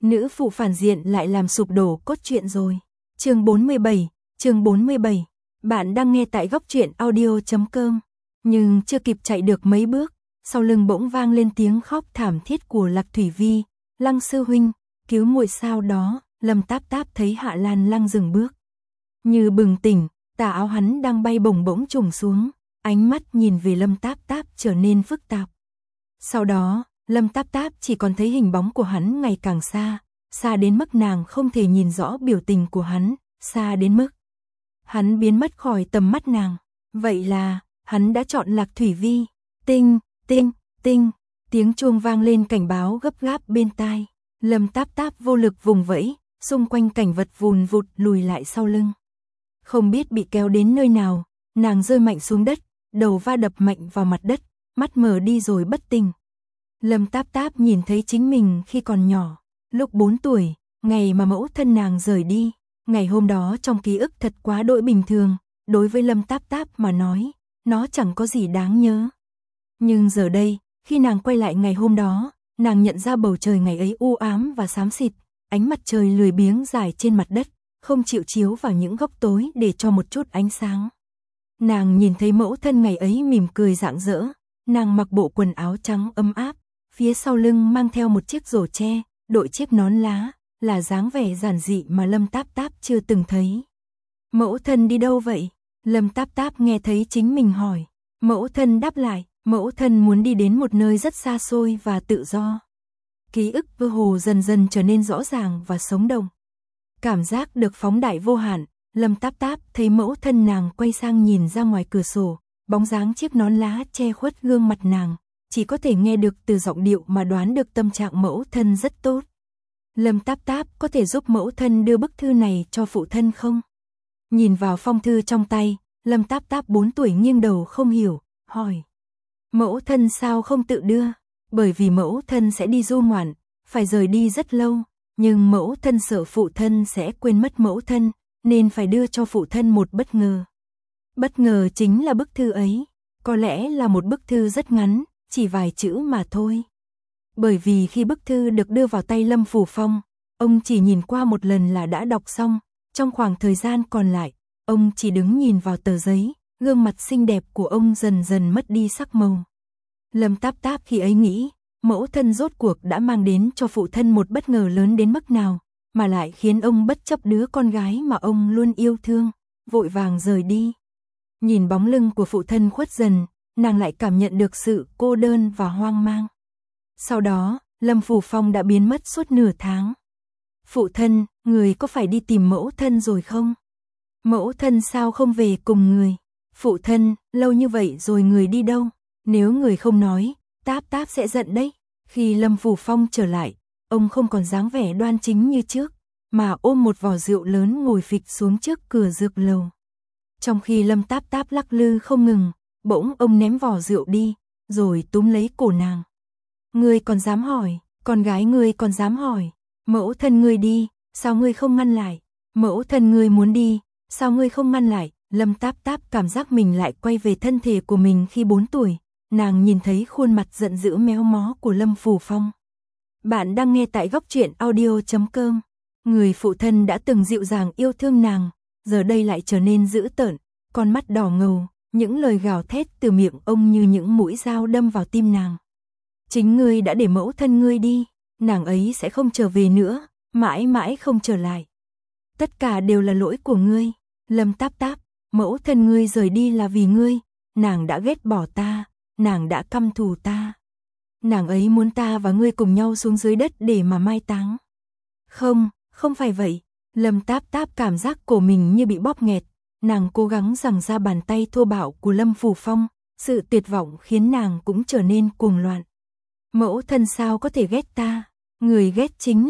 nữ phụ phản diện lại làm sụp đổ cốt truyện rồi. Chương 47, bạn đang nghe tại góc truyện audio.com. Nhưng chưa kịp chạy được mấy bước, sau lưng bỗng vang lên tiếng khóc thảm thiết của Lạc Thủy Vi. Lăng sư huynh, cứu muội. Sau đó, Lâm Táp Táp thấy Hạ Lan Lăng dừng bước. Như bừng tỉnh, tà áo hắn đang bay bổng bỗng trùng xuống, ánh mắt nhìn về Lâm Táp Táp trở nên phức tạp. Sau đó, Lâm Táp Táp chỉ còn thấy hình bóng của hắn ngày càng xa, xa đến mức nàng không thể nhìn rõ biểu tình của hắn, xa đến mức hắn biến mất khỏi tầm mắt nàng. Vậy là, hắn đã chọn Lạc Thủy Vi. Tinh, tinh, tinh, tiếng chuông vang lên cảnh báo gấp gáp bên tai. Lâm Táp Táp vô lực vùng vẫy, xung quanh cảnh vật vùn vụt lùi lại sau lưng. Không biết bị kéo đến nơi nào, nàng rơi mạnh xuống đất, đầu va đập mạnh vào mặt đất, mắt mở đi rồi bất tỉnh. Lâm Táp Táp nhìn thấy chính mình khi còn nhỏ, lúc 4 tuổi, ngày mà mẫu thân nàng rời đi. Ngày hôm đó trong ký ức thật quá đỗi bình thường, đối với Lâm Táp Táp mà nói, nó chẳng có gì đáng nhớ. Nhưng giờ đây, khi nàng quay lại ngày hôm đó, nàng nhận ra bầu trời ngày ấy u ám và xám xịt, ánh mặt trời lười biếng dài trên mặt đất, không chịu chiếu vào những góc tối để cho một chút ánh sáng. Nàng nhìn thấy mẫu thân ngày ấy mỉm cười rạng rỡ, nàng mặc bộ quần áo trắng ấm áp, phía sau lưng mang theo một chiếc rổ tre, đội chiếc nón lá, là dáng vẻ giản dị mà Lâm Táp Táp chưa từng thấy. Mẫu thân đi đâu vậy? Lâm Táp Táp nghe thấy chính mình hỏi. Mẫu thân đáp lại, mẫu thân muốn đi đến một nơi rất xa xôi và tự do. Ký ức mơ hồ dần dần trở nên rõ ràng và sống động. Cảm giác được phóng đại vô hạn, Lâm Táp Táp thấy mẫu thân nàng quay sang nhìn ra ngoài cửa sổ, bóng dáng chiếc nón lá che khuất gương mặt nàng, chỉ có thể nghe được từ giọng điệu mà đoán được tâm trạng mẫu thân rất tốt. Lâm Táp Táp có thể giúp mẫu thân đưa bức thư này cho phụ thân không? Nhìn vào phong thư trong tay, Lâm Táp Táp 4 tuổi nghiêng đầu không hiểu, hỏi. Mẫu thân sao không tự đưa? Bởi vì mẫu thân sẽ đi du ngoạn, phải rời đi rất lâu, nhưng mẫu thân sợ phụ thân sẽ quên mất mẫu thân, nên phải đưa cho phụ thân một bất ngờ. Bất ngờ chính là bức thư ấy, có lẽ là một bức thư rất ngắn, chỉ vài chữ mà thôi. Bởi vì khi bức thư được đưa vào tay Lâm Phủ Phong, ông chỉ nhìn qua một lần là đã đọc xong, trong khoảng thời gian còn lại, ông chỉ đứng nhìn vào tờ giấy, gương mặt xinh đẹp của ông dần dần mất đi sắc màu. Lâm Táp Táp khi ấy nghĩ, mẫu thân rốt cuộc đã mang đến cho phụ thân một bất ngờ lớn đến mức nào, mà lại khiến ông bất chấp đứa con gái mà ông luôn yêu thương, vội vàng rời đi. Nhìn bóng lưng của phụ thân khuất dần, nàng lại cảm nhận được sự cô đơn và hoang mang. Sau đó, Lâm Phủ Phong đã biến mất suốt nửa tháng. Phụ thân, người có phải đi tìm mẫu thân rồi không? Mẫu thân sao không về cùng người? Phụ thân, lâu như vậy rồi người đi đâu? Nếu người không nói, Táp Táp sẽ giận đấy. Khi Lâm Phủ Phong trở lại, ông không còn dáng vẻ đoan chính như trước, mà ôm một vò rượu lớn ngồi phịch xuống trước cửa dược lầu. Trong khi Lâm Táp Táp lắc lư không ngừng, bỗng ông ném vò rượu đi, rồi túm lấy cổ nàng. Ngươi còn dám hỏi, con gái ngươi còn dám hỏi, mẫu thân ngươi đi, sao ngươi không ngăn lại? Mẫu thân ngươi muốn đi, sao ngươi không ngăn lại? Lâm Táp Táp cảm giác mình lại quay về thân thể của mình khi 4 tuổi, nàng nhìn thấy khuôn mặt giận dữ méo mó của Lâm Phủ Phong. Bạn đang nghe tại góc truyện audio.com. Người phụ thân đã từng dịu dàng yêu thương nàng, giờ đây lại trở nên dữ tợn, con mắt đỏ ngầu, những lời gào thét từ miệng ông như những mũi dao đâm vào tim nàng. Chính ngươi đã để mẫu thân ngươi đi, nàng ấy sẽ không trở về nữa, mãi mãi không trở lại. Tất cả đều là lỗi của ngươi, Lâm Táp Táp, mẫu thân ngươi rời đi là vì ngươi, nàng đã ghét bỏ ta, nàng đã căm thù ta. Nàng ấy muốn ta và ngươi cùng nhau xuống dưới đất để mà mai táng. Không, không phải vậy. Lâm Táp Táp cảm giác cổ mình như bị bóp nghẹt, nàng cố gắng giằng ra bàn tay thô bạo của Lâm Phủ Phong, sự tuyệt vọng khiến nàng cũng trở nên cuồng loạn. Mẫu thân sao có thể ghét ta? Người ghét chính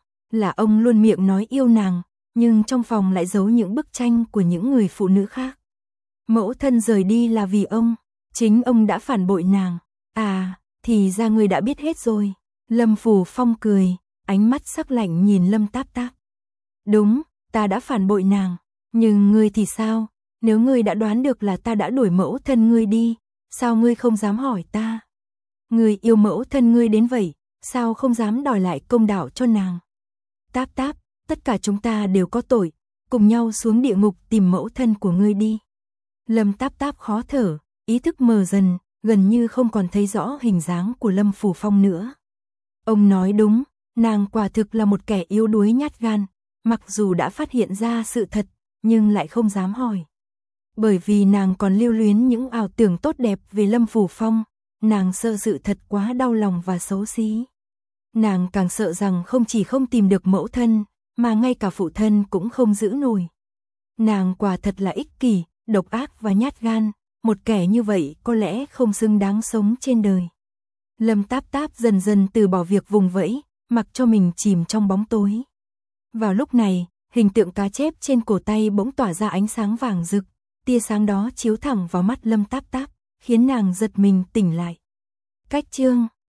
là ông luôn miệng nói yêu nàng, nhưng trong phòng lại giấu những bức tranh của những người phụ nữ khác. Mẫu thân rời đi là vì ông, chính ông đã phản bội nàng. À, thì ra ngươi đã biết hết rồi. Lâm Phủ Phong cười, ánh mắt sắc lạnh nhìn Lâm Táp Táp. Đúng, ta đã phản bội nàng, nhưng ngươi thì sao? Nếu ngươi đã đoán được là ta đã đuổi mẫu thân ngươi đi, sao ngươi không dám hỏi ta? Ngươi yêu mẫu thân ngươi đến vậy, sao không dám đòi lại công đạo cho nàng? Táp táp, tất cả chúng ta đều có tội, cùng nhau xuống địa ngục tìm mẫu thân của ngươi đi. Lâm Táp Táp khó thở, ý thức mờ dần, gần như không còn thấy rõ hình dáng của Lâm Phủ Phong nữa. Ông nói đúng, nàng quả thực là một kẻ yếu đuối nhát gan, mặc dù đã phát hiện ra sự thật, nhưng lại không dám hỏi. Bởi vì nàng còn lưu luyến những ảo tưởng tốt đẹp về Lâm Phủ Phong, nàng sợ sự thật quá đau lòng và xấu xí. Nàng càng sợ rằng không chỉ không tìm được mẫu thân, mà ngay cả phụ thân cũng không giữ nổi. Nàng quả thật là ích kỷ, độc ác và nhát gan, một kẻ như vậy có lẽ không xứng đáng sống trên đời. Lâm Táp Táp dần dần từ bỏ việc vùng vẫy, mặc cho mình chìm trong bóng tối. Vào lúc này, hình tượng cá chép trên cổ tay bỗng tỏa ra ánh sáng vàng rực, tia sáng đó chiếu thẳng vào mắt Lâm Táp Táp, khiến nàng giật mình tỉnh lại. Cách chương